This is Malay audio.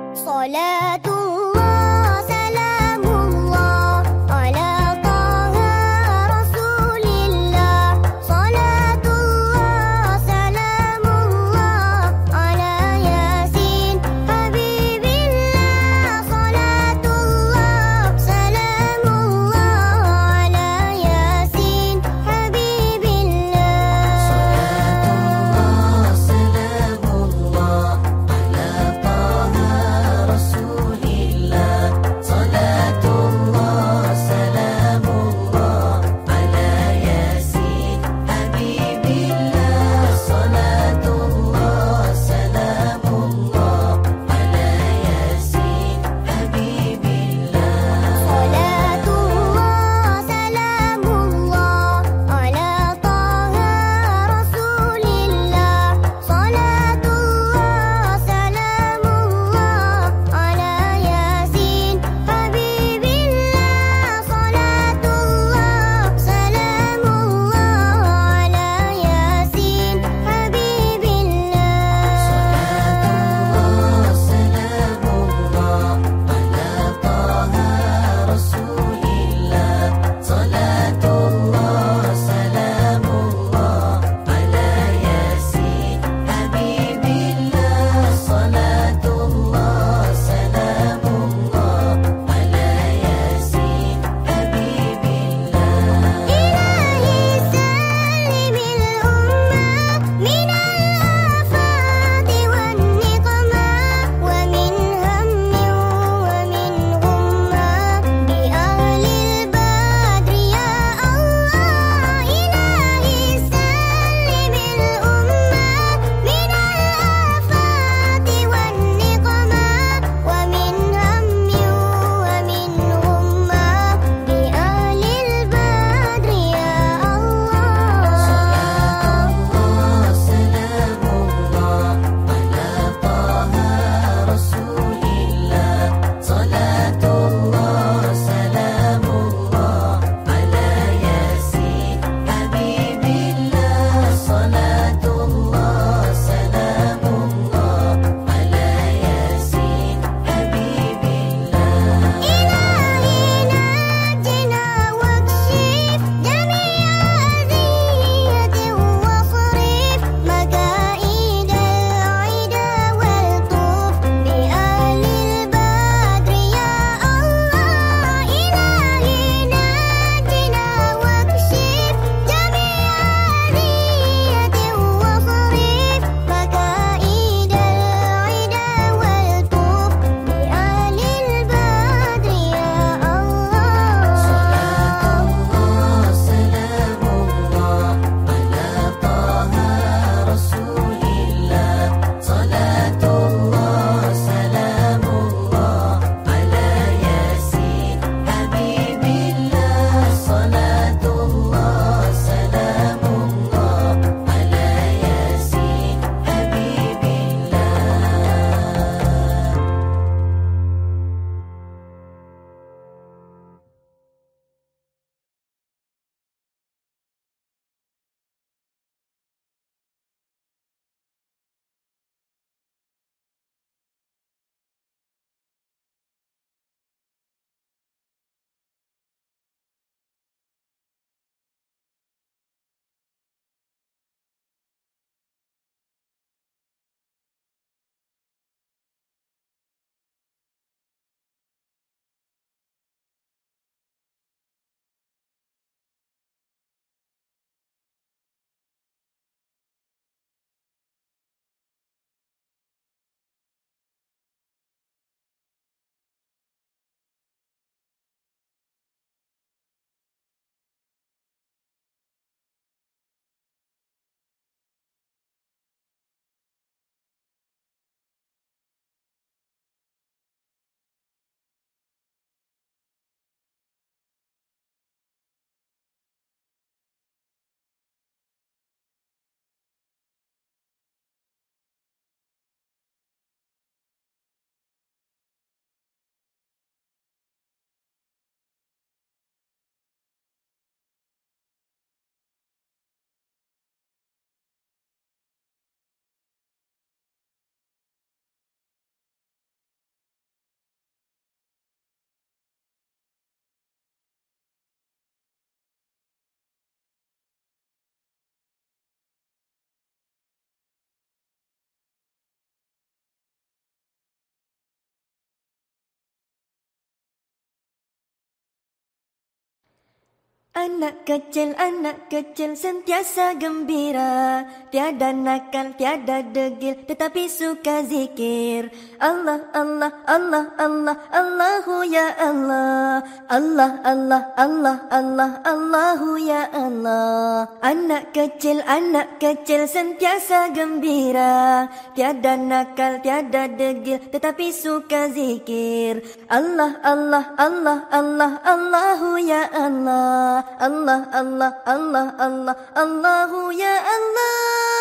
صلاة الله سلام الله على طه رسول الله صلاة الله سلام الله على ياسين حبيب الله صلاة الله سلام الله على ياسين حبيب الله صلاة الله سلام الله على طه رسول الله Anak kecil sentiasa gembira, tiada nakal, tiada degil, tetapi suka zikir. Allah, Allah, Allah, Allah, Allahu ya Allah. Allah, Allah, Allah, Allah, Allahu ya Allah. Anak kecil sentiasa gembira, tiada nakal, tiada degil, tetapi suka zikir. Allah, Allah, Allah, Allah, Allahu ya Allah. Allah, Allah, Allah, Allah, Allahu ya Allah.